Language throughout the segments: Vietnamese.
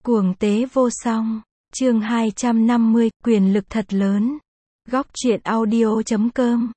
Cuồng tế vô song. Chương 250, quyền lực thật lớn. Góc truyện audio.com.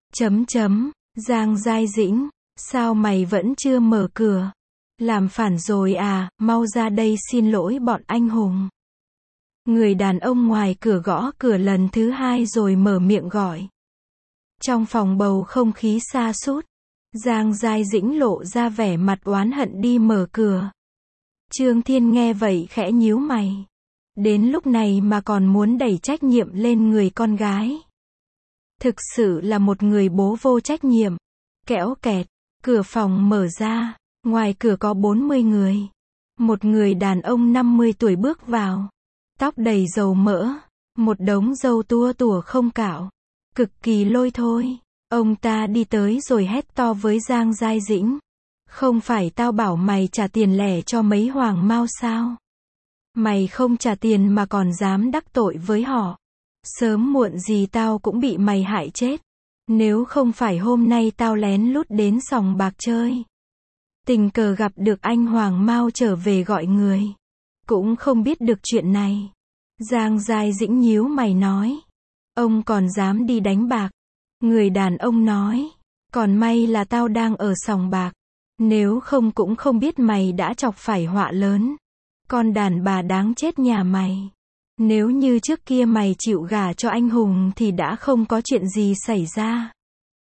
Giang Giai Dĩnh, sao mày vẫn chưa mở cửa? Làm phản rồi à, mau ra đây xin lỗi bọn anh hùng. Người đàn ông ngoài cửa gõ cửa lần thứ hai rồi mở miệng gọi. Trong phòng bầu không khí sa sút, Giang Giai Dĩnh lộ ra vẻ mặt oán hận đi mở cửa. Trương Thiên nghe vậy khẽ nhíu mày. Đến lúc này mà còn muốn đẩy trách nhiệm lên người con gái. Thực sự là một người bố vô trách nhiệm. Kẽo kẹt, cửa phòng mở ra, ngoài cửa có 40 người. Một người đàn ông 50 tuổi bước vào. Tóc đầy dầu mỡ, một đống râu tua tủa không cạo. Cực kỳ lôi thôi. Ông ta đi tới rồi hét to với Giang Giai Dĩnh. Không phải tao bảo mày trả tiền lẻ cho mấy hoàng mao sao? Mày không trả tiền mà còn dám đắc tội với họ. Sớm muộn gì tao cũng bị mày hại chết. Nếu không phải hôm nay tao lén lút đến sòng bạc chơi. Tình cờ gặp được anh Hoàng Mao trở về gọi người. Cũng không biết được chuyện này. Giang Giai Dĩnh nhíu mày nói. Ông còn dám đi đánh bạc. Người đàn ông nói. Còn may là tao đang ở sòng bạc. Nếu không cũng không biết mày đã chọc phải họa lớn. Con đàn bà đáng chết nhà mày. Nếu như trước kia mày chịu gả cho anh hùng thì đã không có chuyện gì xảy ra.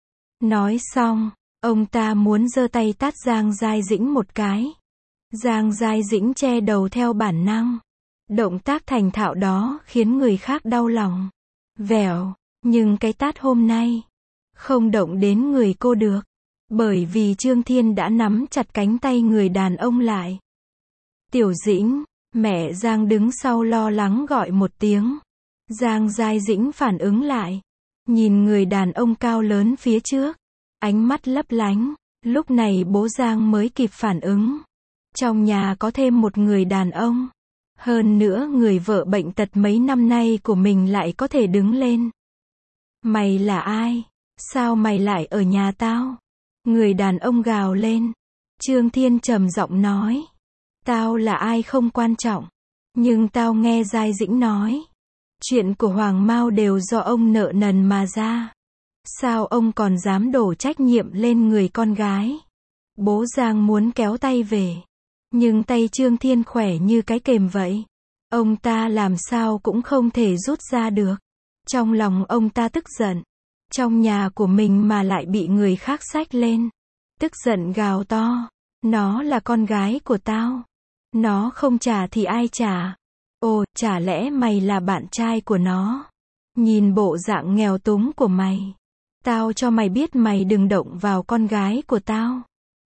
Nói xong, ông ta muốn giơ tay tát Giang Giai Dĩnh một cái. Giang Giai Dĩnh che đầu theo bản năng. Động tác thành thạo đó khiến người khác đau lòng. Vẻo, nhưng cái tát hôm nay không động đến người cô được. Bởi vì Trương Thiên đã nắm chặt cánh tay người đàn ông lại. Tiểu Dĩnh, mẹ Giang đứng sau lo lắng gọi một tiếng. Giang Giai Dĩnh phản ứng lại. Nhìn người đàn ông cao lớn phía trước. Ánh mắt lấp lánh. Lúc này bố Giang mới kịp phản ứng. Trong nhà có thêm một người đàn ông. Hơn nữa người vợ bệnh tật mấy năm nay của mình lại có thể đứng lên. Mày là ai? Sao mày lại ở nhà tao? Người đàn ông gào lên. Trương Thiên trầm giọng nói. Tao là ai không quan trọng. Nhưng tao nghe Giai Dĩnh nói. Chuyện của Hoàng Mao đều do ông nợ nần mà ra. Sao ông còn dám đổ trách nhiệm lên người con gái? Bố Giang muốn kéo tay về. Nhưng tay Trương Thiên khỏe như cái kềm vậy. Ông ta làm sao cũng không thể rút ra được. Trong lòng ông ta tức giận. Trong nhà của mình mà lại bị người khác xách lên. Tức giận gào to. Nó là con gái của tao. Nó không trả thì ai trả? Ồ, chả lẽ mày là bạn trai của nó? Nhìn bộ dạng nghèo túng của mày. Tao cho mày biết mày đừng động vào con gái của tao.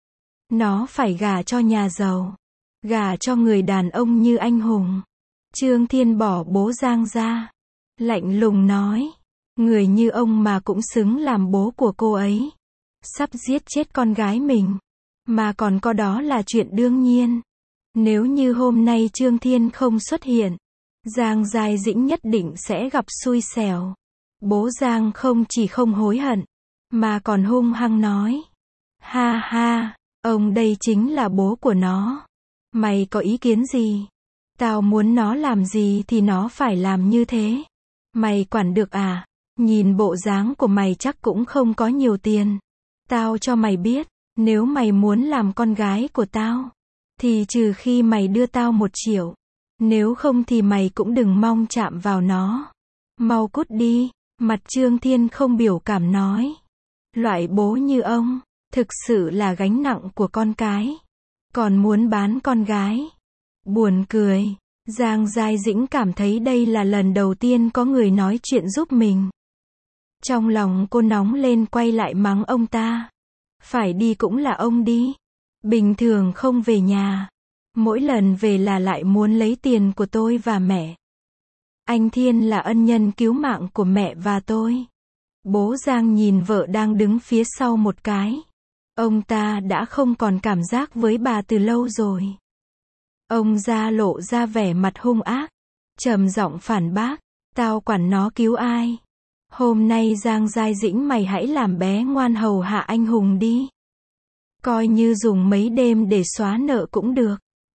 Nó phải gả cho nhà giàu. Gả cho người đàn ông như anh hùng. Trương Thiên bỏ bố Giang ra. Lạnh lùng nói. Người như ông mà cũng xứng làm bố của cô ấy. Sắp giết chết con gái mình. Mà còn có đó là chuyện đương nhiên. Nếu như hôm nay Trương Thiên không xuất hiện, Giang Giai Dĩnh nhất định sẽ gặp xui xẻo. Bố Giang không chỉ không hối hận, mà còn hung hăng nói. Ha ha, ông đây chính là bố của nó. Mày có ý kiến gì? Tao muốn nó làm gì thì nó phải làm như thế. Mày quản được à? Nhìn bộ dáng của mày chắc cũng không có nhiều tiền. Tao cho mày biết, nếu mày muốn làm con gái của tao, thì trừ khi mày đưa tao 1 triệu. Nếu không thì mày cũng đừng mong chạm vào nó. Mau cút đi. Mặt Trương Thiên không biểu cảm nói. Loại bố như ông, thực sự là gánh nặng của con cái. Còn muốn bán con gái. Buồn cười. Giang Giai Dĩnh cảm thấy đây là lần đầu tiên có người nói chuyện giúp mình. Trong lòng cô nóng lên quay lại mắng ông ta. Phải đi cũng là ông đi. Bình thường không về nhà. Mỗi lần về là lại muốn lấy tiền của tôi và mẹ. Anh Thiên là ân nhân cứu mạng của mẹ và tôi. Bố Giang nhìn vợ đang đứng phía sau một cái. Ông ta đã không còn cảm giác với bà từ lâu rồi. Ông ra lộ ra vẻ mặt hung ác. Trầm giọng phản bác. Tao quản nó cứu ai? Hôm nay Giang Giai Dĩnh mày hãy làm bé ngoan hầu hạ anh hùng đi. Coi như dùng mấy đêm để xóa nợ cũng được.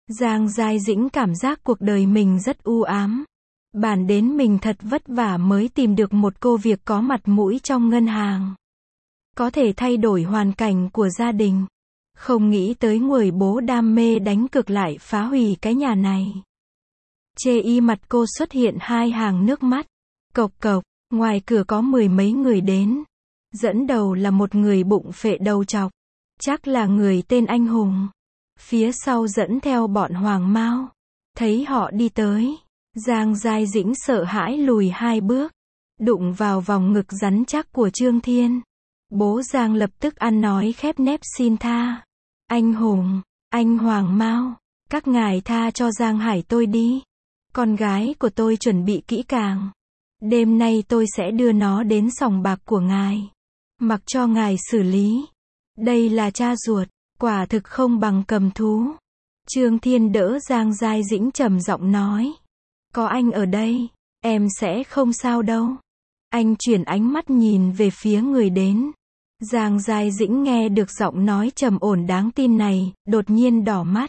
Giang Giai Dĩnh cảm giác cuộc đời mình rất u ám. Bản đến mình thật vất vả mới tìm được một cô việc có mặt mũi trong ngân hàng. Có thể thay đổi hoàn cảnh của gia đình. Không nghĩ tới người bố đam mê đánh cược lại phá hủy cái nhà này. Chê y mặt cô xuất hiện hai hàng nước mắt. Cộc cộc, ngoài cửa có mười mấy người đến. Dẫn đầu là một người bụng phệ đầu trọc. Chắc là người tên Anh Hùng. Phía sau dẫn theo bọn Hoàng Mao. Thấy họ đi tới, Giang Giai Dĩnh sợ hãi lùi hai bước. Đụng vào vòng ngực rắn chắc của Trương Thiên. Bố Giang lập tức ăn nói khép nép xin tha. Anh Hùng, anh Hoàng Mao, các ngài tha cho Giang Hải tôi đi. Con gái của tôi chuẩn bị kỹ càng. Đêm nay tôi sẽ đưa nó đến sòng bạc của ngài. Mặc cho ngài xử lý. Đây là cha ruột, quả thực không bằng cầm thú. Trương Thiên đỡ Giang Giai Dĩnh trầm giọng nói. Có anh ở đây, em sẽ không sao đâu. Anh chuyển ánh mắt nhìn về phía người đến. Giang Giai Dĩnh nghe được giọng nói trầm ổn đáng tin này, đột nhiên đỏ mắt.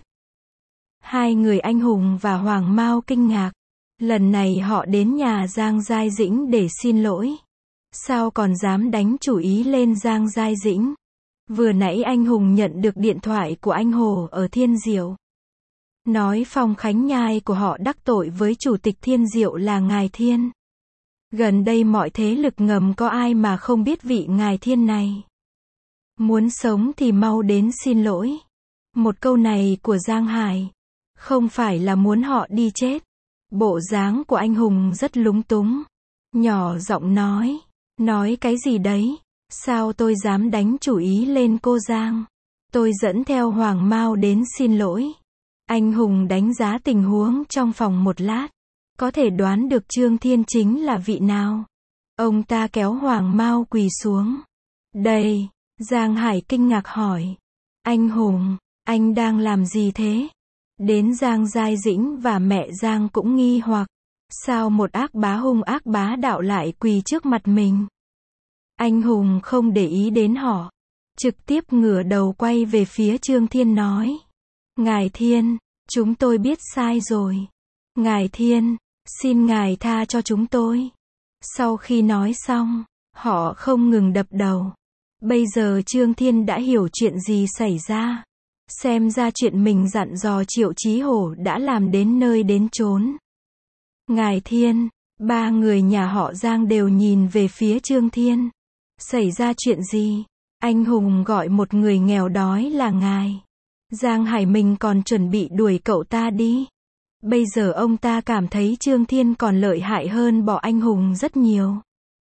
Hai người Anh Hùng và Hoàng Mao kinh ngạc. Lần này họ đến nhà Giang Giai Dĩnh để xin lỗi. Sao còn dám đánh chủ ý lên Giang Giai Dĩnh? Vừa nãy Anh Hùng nhận được điện thoại của anh Hồ ở Thiên Diệu. Nói Phong Khánh Nhai của họ đắc tội với chủ tịch Thiên Diệu là ngài Thiên. Gần đây mọi thế lực ngầm có ai mà không biết vị ngài Thiên này. Muốn sống thì mau đến xin lỗi. Một câu này của Giang Hải. Không phải là muốn họ đi chết. Bộ dáng của Anh Hùng rất lúng túng. Nhỏ giọng nói. Nói cái gì đấy? Sao tôi dám đánh chủ ý lên cô Giang? Tôi dẫn theo Hoàng Mao đến xin lỗi. Anh Hùng đánh giá tình huống trong phòng một lát. Có thể đoán được Trương Thiên chính là vị nào. Ông ta kéo Hoàng Mao quỳ xuống. Đây, Giang Hải kinh ngạc hỏi. Anh Hùng, anh đang làm gì thế? Đến Giang Giai Dĩnh và mẹ Giang cũng nghi hoặc. Sao một ác bá hung ác bá đạo lại quỳ trước mặt mình? Anh Hùng không để ý đến họ. Trực tiếp ngửa đầu quay về phía Trương Thiên nói. Ngài Thiên, chúng tôi biết sai rồi. Ngài Thiên, xin ngài tha cho chúng tôi. Sau khi nói xong, họ không ngừng đập đầu. Bây giờ Trương Thiên đã hiểu chuyện gì xảy ra. Xem ra chuyện mình dặn dò Triệu Chí Hổ đã làm đến nơi đến chốn. Ngài Thiên, ba người nhà họ Giang đều nhìn về phía Trương Thiên. Xảy ra chuyện gì? Anh Hùng gọi một người nghèo đói là ngài. Giang Hải mình còn chuẩn bị đuổi cậu ta đi. Bây giờ ông ta cảm thấy Trương Thiên còn lợi hại hơn bỏ anh Hùng rất nhiều.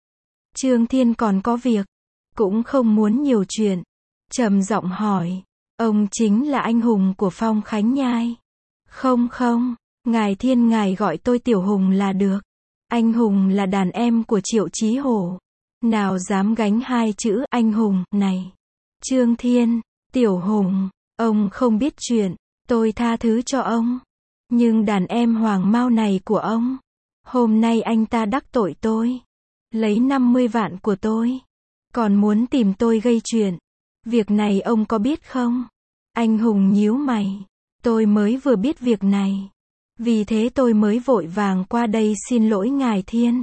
Trương Thiên còn có việc, cũng không muốn nhiều chuyện. Trầm giọng hỏi, ông chính là anh Hùng của Phong Khánh Nhai? Không không, ngài Thiên ngài gọi tôi Tiểu Hùng là được. Anh Hùng là đàn em của Triệu Chí Hổ. Nào dám gánh hai chữ anh Hùng này. Trương Thiên, Tiểu Hùng, ông không biết chuyện, tôi tha thứ cho ông. Nhưng đàn em Hoàng Mao này của ông, hôm nay anh ta đắc tội tôi, lấy 50 vạn của tôi, còn muốn tìm tôi gây chuyện. Việc này ông có biết không? Anh Hùng nhíu mày. Tôi mới vừa biết việc này. Vì thế tôi mới vội vàng qua đây xin lỗi ngài Thiên.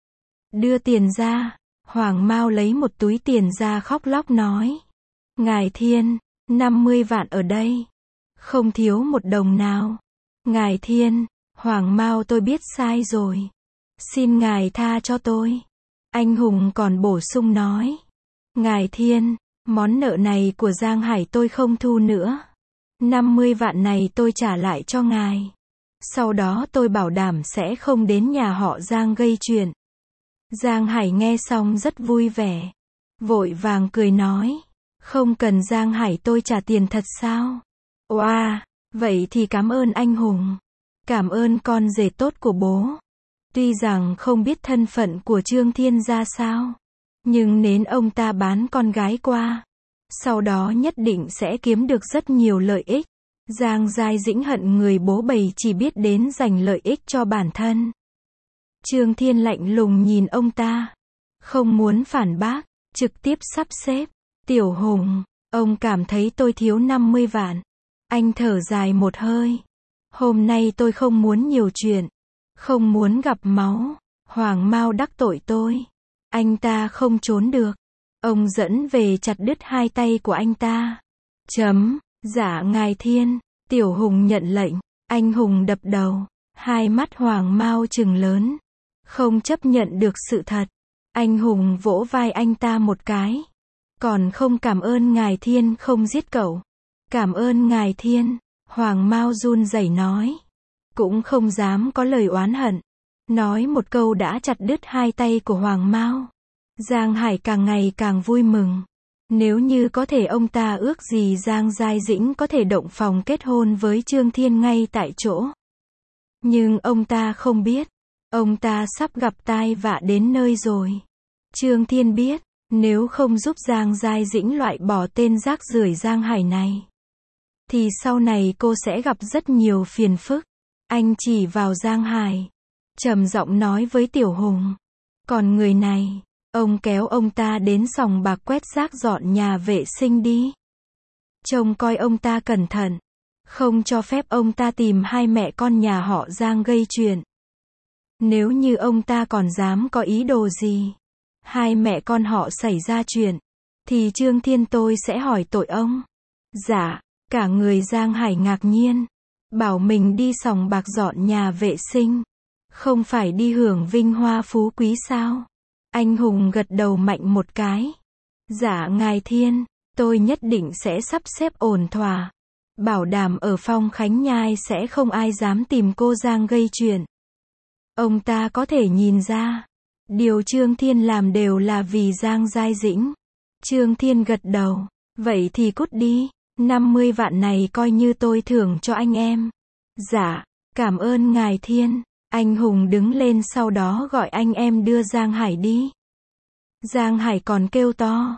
Đưa tiền ra. Hoàng Mao lấy một túi tiền ra khóc lóc nói. Ngài Thiên, 50 vạn ở đây. Không thiếu một đồng nào. Ngài Thiên, Hoàng Mao tôi biết sai rồi. Xin ngài tha cho tôi. Anh Hùng còn bổ sung nói. Ngài Thiên, món nợ này của Giang Hải tôi không thu nữa. 50 vạn này tôi trả lại cho ngài. Sau đó tôi bảo đảm sẽ không đến nhà họ Giang gây chuyện. Giang Hải nghe xong rất vui vẻ. Vội vàng cười nói. Không cần Giang Hải tôi trả tiền thật sao? Wow, vậy thì cảm ơn anh Hùng. Cảm ơn con rể tốt của bố. Tuy rằng không biết thân phận của Trương Thiên ra sao. Nhưng nếu ông ta bán con gái qua. Sau đó nhất định sẽ kiếm được rất nhiều lợi ích. Giang Giai Dĩnh hận người bố bầy chỉ biết đến giành lợi ích cho bản thân. Trương Thiên lạnh lùng nhìn ông ta. Không muốn phản bác, trực tiếp sắp xếp. Tiểu Hùng, ông cảm thấy tôi thiếu 50 vạn. Anh thở dài một hơi. Hôm nay tôi không muốn nhiều chuyện. Không muốn gặp máu. Hoàng Mao đắc tội tôi. Anh ta không trốn được. Ông dẫn về chặt đứt hai tay của anh ta. Dạ ngài Thiên. Tiểu Hùng nhận lệnh. Anh hùng đập đầu. Hai mắt Hoàng Mao trừng lớn. Không chấp nhận được sự thật. Anh hùng vỗ vai anh ta một cái. Còn không cảm ơn ngài Thiên không giết cậu. Cảm ơn ngài Thiên. Hoàng Mao run rẩy nói. Cũng không dám có lời oán hận. Nói một câu đã chặt đứt hai tay của Hoàng Mao. Giang Hải càng ngày càng vui mừng. Nếu như có thể ông ta ước gì Giang Giai Dĩnh có thể động phòng kết hôn với Trương Thiên ngay tại chỗ. Nhưng ông ta không biết. Ông ta sắp gặp tai vạ đến nơi rồi. Trương Thiên biết. Nếu không giúp Giang Giai Dĩnh loại bỏ tên rác rưởi Giang Hải này, thì sau này cô sẽ gặp rất nhiều phiền phức. Anh chỉ vào Giang Hải. Trầm giọng nói với Tiểu Hùng. Còn người này, ông kéo ông ta đến sòng bạc quét rác dọn nhà vệ sinh đi. Trông coi ông ta cẩn thận. Không cho phép ông ta tìm hai mẹ con nhà họ Giang gây chuyện. Nếu như ông ta còn dám có ý đồ gì, hai mẹ con họ xảy ra chuyện, thì Trương Thiên tôi sẽ hỏi tội ông. Dạ, cả người Giang Hải ngạc nhiên. Bảo mình đi sòng bạc dọn nhà vệ sinh. Không phải đi hưởng vinh hoa phú quý sao? Anh hùng gật đầu mạnh một cái. Dạ ngài Thiên, tôi nhất định sẽ sắp xếp ổn thỏa. Bảo đảm ở Phong Khánh Nhai sẽ không ai dám tìm cô Giang gây chuyện. Ông ta có thể nhìn ra. Điều Trương Thiên làm đều là vì Giang Giai Dĩnh. Trương Thiên gật đầu. Vậy thì cút đi. 50 vạn này coi như tôi thưởng cho anh em. Dạ, cảm ơn ngài Thiên. Anh hùng đứng lên sau đó gọi anh em đưa Giang Hải đi. Giang Hải còn kêu to.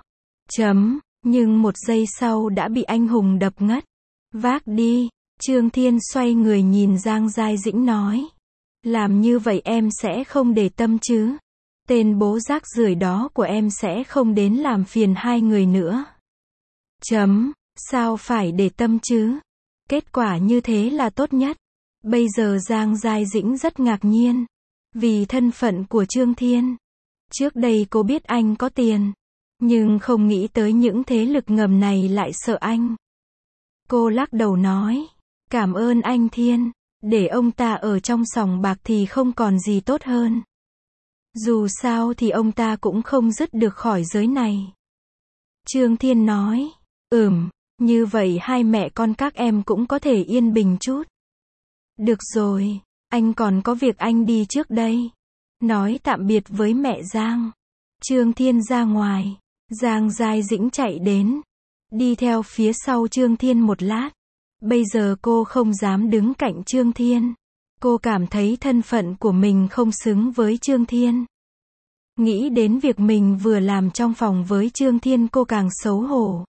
Nhưng một giây sau đã bị anh hùng đập ngất. Vác đi. Trương Thiên xoay người nhìn Giang Giai Dĩnh nói. Làm như vậy em sẽ không để tâm chứ. Tên bố rác rưởi đó của em sẽ không đến làm phiền hai người nữa. Sao phải để tâm chứ? Kết quả như thế là tốt nhất. Bây giờ Giang Giai Dĩnh rất ngạc nhiên. Vì thân phận của Trương Thiên. Trước đây cô biết anh có tiền. Nhưng không nghĩ tới những thế lực ngầm này lại sợ anh. Cô lắc đầu nói. Cảm ơn anh Thiên. Để ông ta ở trong sòng bạc thì không còn gì tốt hơn. Dù sao thì ông ta cũng không dứt được khỏi giới này. Trương Thiên nói. Như vậy hai mẹ con các em cũng có thể yên bình chút. Được rồi, anh còn có việc anh đi trước đây. Nói tạm biệt với mẹ Giang. Trương Thiên ra ngoài. Giang Giai Dĩnh chạy đến. Đi theo phía sau Trương Thiên một lát. Bây giờ cô không dám đứng cạnh Trương Thiên. Cô cảm thấy thân phận của mình không xứng với Trương Thiên. Nghĩ đến việc mình vừa làm trong phòng với Trương Thiên cô càng xấu hổ.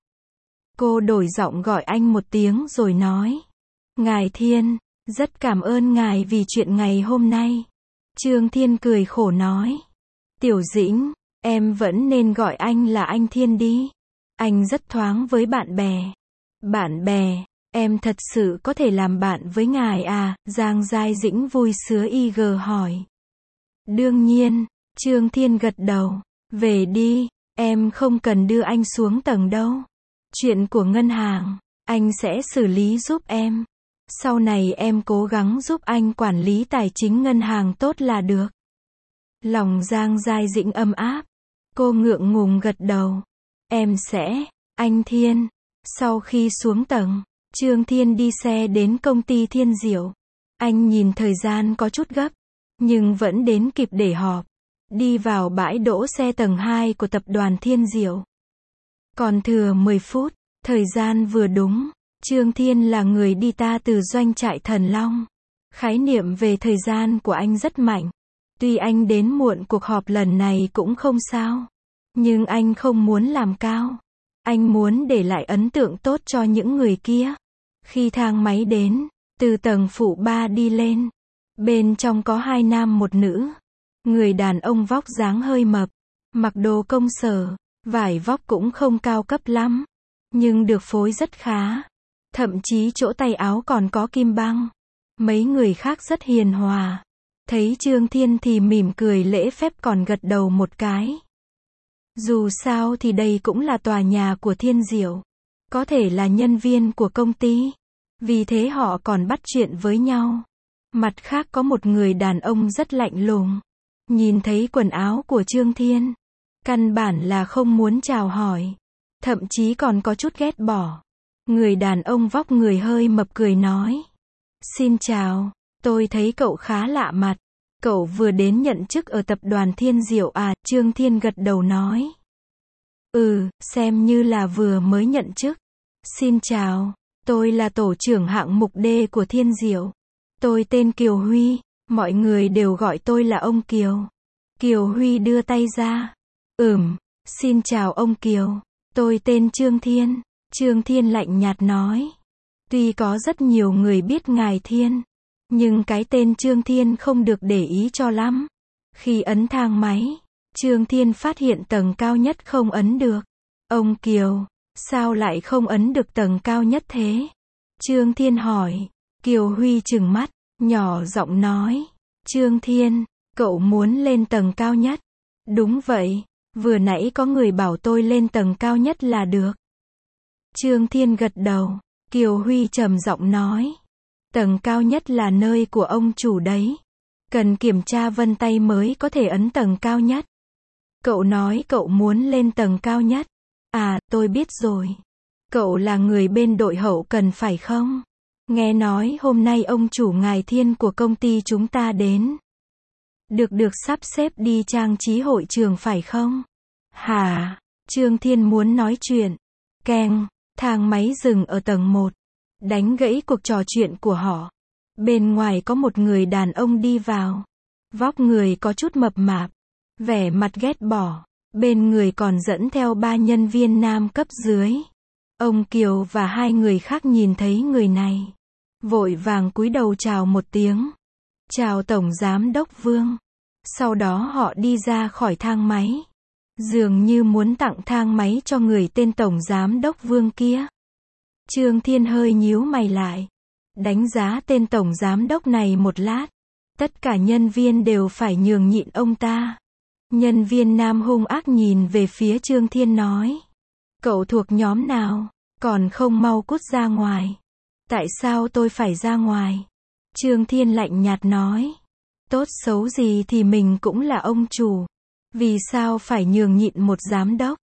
Cô đổi giọng gọi anh một tiếng rồi nói. Ngài Thiên, rất cảm ơn ngài vì chuyện ngày hôm nay. Trương Thiên cười khổ nói. Tiểu Dĩnh, em vẫn nên gọi anh là anh Thiên đi. Anh rất thoáng với bạn bè. Bạn bè, em thật sự có thể làm bạn với ngài à? Giang Giai Dĩnh vui sứa IG hỏi. Đương nhiên, Trương Thiên gật đầu. Về đi, em không cần đưa anh xuống tầng đâu. Chuyện của ngân hàng, anh sẽ xử lý giúp em. Sau này em cố gắng giúp anh quản lý tài chính ngân hàng tốt là được. Lòng Giang Giai Dĩnh ấm áp. Cô ngượng ngùng gật đầu. Em sẽ, anh Thiên. Sau khi xuống tầng, Trương Thiên đi xe đến công ty Thiên Diệu. Anh nhìn thời gian có chút gấp, nhưng vẫn đến kịp để họp. Đi vào bãi đỗ xe tầng 2 của tập đoàn Thiên Diệu. Còn thừa 10 phút, thời gian vừa đúng. Trương Thiên là người đi ta từ doanh trại Thần Long. Khái niệm về thời gian của anh rất mạnh. Tuy anh đến muộn cuộc họp lần này cũng không sao. Nhưng anh không muốn làm cao. Anh muốn để lại ấn tượng tốt cho những người kia. Khi thang máy đến, từ tầng phụ 3 đi lên. Bên trong có 2 nam một nữ. Người đàn ông vóc dáng hơi mập. Mặc đồ công sở. Vải vóc cũng không cao cấp lắm. Nhưng được phối rất khá. Thậm chí chỗ tay áo còn có kim băng. Mấy người khác rất hiền hòa. Thấy Trương Thiên thì mỉm cười lễ phép còn gật đầu một cái. Dù sao thì đây cũng là tòa nhà của Thiên Diệu. Có thể là nhân viên của công ty. Vì thế họ còn bắt chuyện với nhau. Mặt khác có một người đàn ông rất lạnh lùng. Nhìn thấy quần áo của Trương Thiên. Căn bản là không muốn chào hỏi. Thậm chí còn có chút ghét bỏ. Người đàn ông vóc người hơi mập cười nói. Xin chào, tôi thấy cậu khá lạ mặt. Cậu vừa đến nhận chức ở tập đoàn Thiên Diệu à? Trương Thiên gật đầu nói. Xem như là vừa mới nhận chức. Xin chào, tôi là tổ trưởng hạng mục D của Thiên Diệu. Tôi tên Kiều Huy, mọi người đều gọi tôi là ông Kiều. Kiều Huy đưa tay ra. Xin chào ông Kiều, tôi tên Trương Thiên. Trương Thiên lạnh nhạt nói. Tuy có rất nhiều người biết ngài Thiên, nhưng cái tên Trương Thiên không được để ý cho lắm. Khi ấn thang máy, Trương Thiên phát hiện tầng cao nhất không ấn được. Ông Kiều, sao lại không ấn được tầng cao nhất thế? Trương Thiên hỏi. Kiều Huy trừng mắt, nhỏ giọng nói. Trương Thiên, cậu muốn lên tầng cao nhất? Đúng vậy, vừa nãy có người bảo tôi lên tầng cao nhất là được. Trương Thiên gật đầu. Kiều Huy trầm giọng nói. Tầng cao nhất là nơi của ông chủ đấy. Cần kiểm tra vân tay mới có thể ấn tầng cao nhất. Cậu nói cậu muốn lên tầng cao nhất. À, tôi biết rồi. Cậu là người bên đội hậu cần phải không? Nghe nói hôm nay ông chủ ngài Thiên của công ty chúng ta đến. Được sắp xếp đi trang trí hội trường phải không? Hả? Trương Thiên muốn nói chuyện. Keng, thang máy dừng ở tầng 1. Đánh gãy cuộc trò chuyện của họ. Bên ngoài có một người đàn ông đi vào. Vóc người có chút mập mạp. Vẻ mặt ghét bỏ. Bên người còn dẫn theo 3 nhân viên nam cấp dưới. Ông Kiều và 2 người khác nhìn thấy người này. Vội vàng cúi đầu chào một tiếng. Chào Tổng Giám Đốc Vương. Sau đó họ đi ra khỏi thang máy. Dường như muốn tặng thang máy cho người tên Tổng Giám Đốc Vương kia. Trương Thiên hơi nhíu mày lại. Đánh giá tên Tổng Giám Đốc này một lát. Tất cả nhân viên đều phải nhường nhịn ông ta. Nhân viên nam hung ác nhìn về phía Trương Thiên nói. Cậu thuộc nhóm nào? Còn không mau cút ra ngoài. Tại sao tôi phải ra ngoài? Trương Thiên lạnh nhạt nói. Tốt xấu gì thì mình cũng là ông chủ. Vì sao phải nhường nhịn một giám đốc?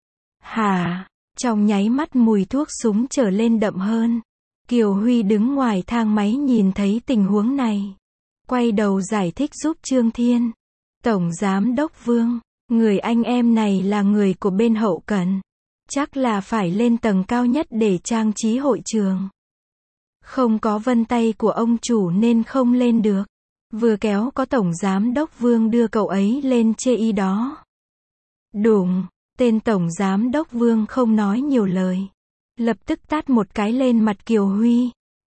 Hả? Trong nháy mắt mùi thuốc súng trở lên đậm hơn. Kiều Huy đứng ngoài thang máy nhìn thấy tình huống này. Quay đầu giải thích giúp Trương Thiên. Tổng Giám Đốc Vương, người anh em này là người của bên hậu cần. Chắc là phải lên tầng cao nhất để trang trí hội trường. Không có vân tay của ông chủ nên không lên được. Vừa kéo có Tổng Giám Đốc Vương đưa cậu ấy lên chê y đó. Đùng, tên Tổng Giám Đốc Vương không nói nhiều lời. Lập tức tát một cái lên mặt Kiều Huy.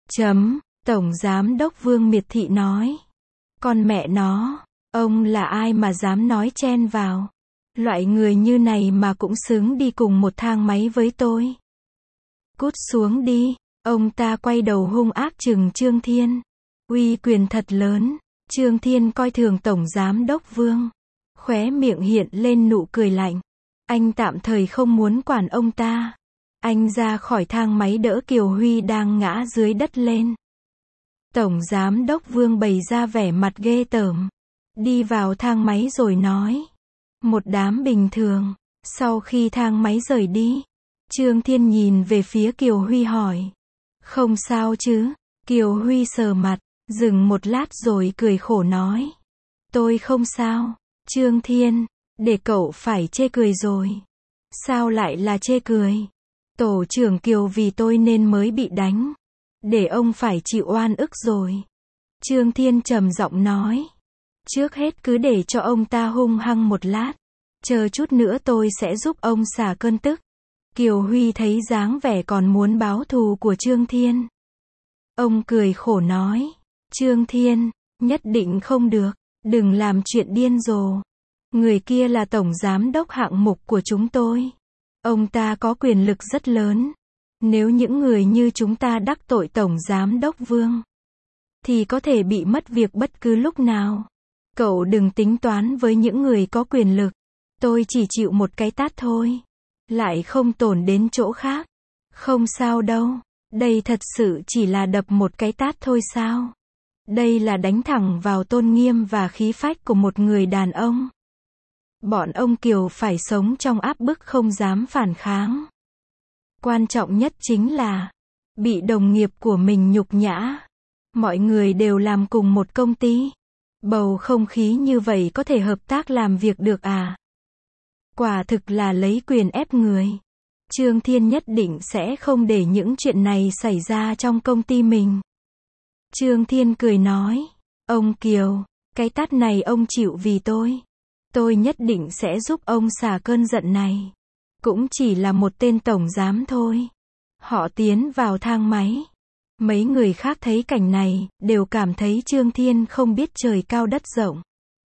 Tổng Giám Đốc Vương miệt thị nói. Con mẹ nó, ông là ai mà dám nói chen vào. Loại người như này mà cũng xứng đi cùng một thang máy với tôi. Cút xuống đi. Ông ta quay đầu hung ác trừng Trương Thiên. Uy quyền thật lớn. Trương Thiên coi thường Tổng Giám Đốc Vương. Khóe miệng hiện lên nụ cười lạnh. Anh tạm thời không muốn quản ông ta. Anh ra khỏi thang máy đỡ Kiều Huy đang ngã dưới đất lên. Tổng Giám Đốc Vương bày ra vẻ mặt ghê tởm. Đi vào thang máy rồi nói. Một đám bình thường. Sau khi thang máy rời đi, Trương Thiên nhìn về phía Kiều Huy hỏi. Không sao chứ? Kiều Huy sờ mặt, dừng một lát rồi cười khổ nói. Tôi không sao. Trương Thiên, để cậu phải chê cười rồi. Sao lại là chê cười? Tổ trưởng Kiều vì tôi nên mới bị đánh. Để ông phải chịu oan ức rồi. Trương Thiên trầm giọng nói. Trước hết cứ để cho ông ta hung hăng một lát. Chờ chút nữa tôi sẽ giúp ông xả cơn tức. Kiều Huy thấy dáng vẻ còn muốn báo thù của Trương Thiên. Ông cười khổ nói. Trương Thiên, nhất định không được. Đừng làm chuyện điên rồ. Người kia là Tổng Giám Đốc hạng mục của chúng tôi. Ông ta có quyền lực rất lớn. Nếu những người như chúng ta đắc tội Tổng Giám Đốc Vương, thì có thể bị mất việc bất cứ lúc nào. Cậu đừng tính toán với những người có quyền lực. Tôi chỉ chịu một cái tát thôi. Lại không tổn đến chỗ khác. Không sao đâu. Đây thật sự chỉ là đập một cái tát thôi sao? Đây là đánh thẳng vào tôn nghiêm và khí phách của một người đàn ông. Bọn ông Kiều phải sống trong áp bức không dám phản kháng. Quan trọng nhất chính là bị đồng nghiệp của mình nhục nhã. Mọi người đều làm cùng một công ty. Bầu không khí như vậy có thể hợp tác làm việc được à? Quả thực là lấy quyền ép người. Trương Thiên nhất định sẽ không để những chuyện này xảy ra trong công ty mình. Trương Thiên cười nói, ông Kiều, cái tát này ông chịu vì tôi. Tôi nhất định sẽ giúp ông xả cơn giận này. Cũng chỉ là một tên tổng giám thôi. Họ tiến vào thang máy. Mấy người khác thấy cảnh này, đều cảm thấy Trương Thiên không biết trời cao đất rộng.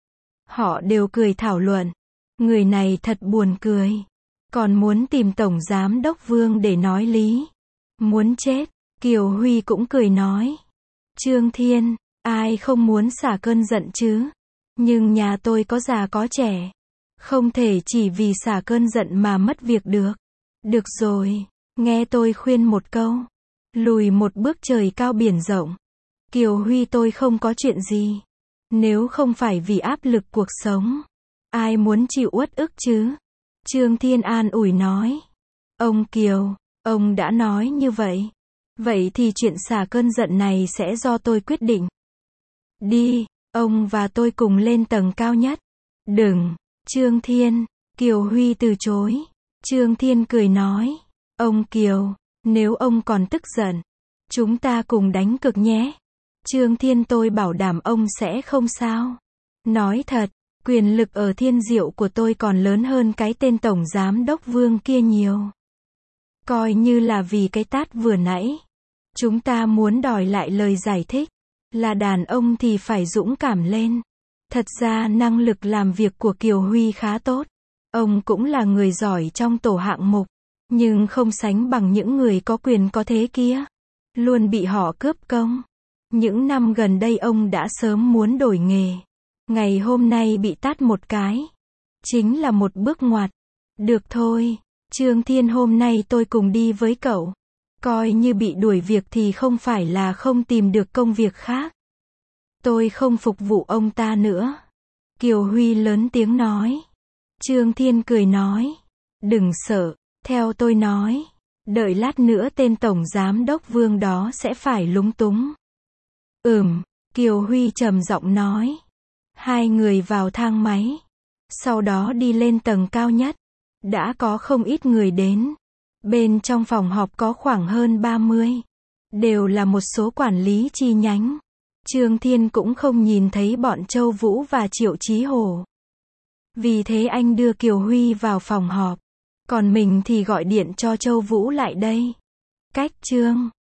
Họ đều cười thảo luận. Người này thật buồn cười. Còn muốn tìm Tổng Giám Đốc Vương để nói lý. Muốn chết. Kiều Huy cũng cười nói. Trương Thiên, ai không muốn xả cơn giận chứ? Nhưng nhà tôi có già có trẻ. Không thể chỉ vì xả cơn giận mà mất việc được. Được rồi, nghe tôi khuyên một câu. Lùi một bước trời cao biển rộng. Kiều Huy tôi không có chuyện gì. Nếu không phải vì áp lực cuộc sống. Ai muốn chịu uất ức chứ? Trương Thiên an ủi nói. Ông Kiều, ông đã nói như vậy. Vậy thì chuyện xả cơn giận này sẽ do tôi quyết định. Đi, ông và tôi cùng lên tầng cao nhất. Đừng, Trương Thiên, Kiều Huy từ chối. Trương Thiên cười nói. Ông Kiều, nếu ông còn tức giận, chúng ta cùng đánh cược nhé. Trương Thiên tôi bảo đảm ông sẽ không sao. Nói thật, quyền lực ở Thiên Diệu của tôi còn lớn hơn cái tên Tổng Giám Đốc Vương kia nhiều. Coi như là vì cái tát vừa nãy. Chúng ta muốn đòi lại lời giải thích. Là đàn ông thì phải dũng cảm lên. Thật ra năng lực làm việc của Kiều Huy khá tốt. Ông cũng là người giỏi trong tổ hạng mục. Nhưng không sánh bằng những người có quyền có thế kia. Luôn bị họ cướp công. Những năm gần đây ông đã sớm muốn đổi nghề. Ngày hôm nay bị tát một cái. Chính là một bước ngoặt. Được thôi, Trương Thiên hôm nay tôi cùng đi với cậu. Coi như bị đuổi việc thì không phải là không tìm được công việc khác. Tôi không phục vụ ông ta nữa. Kiều Huy lớn tiếng nói. Trương Thiên cười nói. Đừng sợ, theo tôi nói. Đợi lát nữa tên Tổng Giám Đốc Vương đó sẽ phải lúng túng. Kiều Huy trầm giọng nói. Hai người vào thang máy. Sau đó đi lên tầng cao nhất. Đã có không ít người đến. Bên trong phòng họp có khoảng hơn 30. Đều là một số quản lý chi nhánh. Trương Thiên cũng không nhìn thấy bọn Châu Vũ và Triệu Chí Hồ. Vì thế anh đưa Kiều Huy vào phòng họp. Còn mình thì gọi điện cho Châu Vũ lại đây. Cách Trương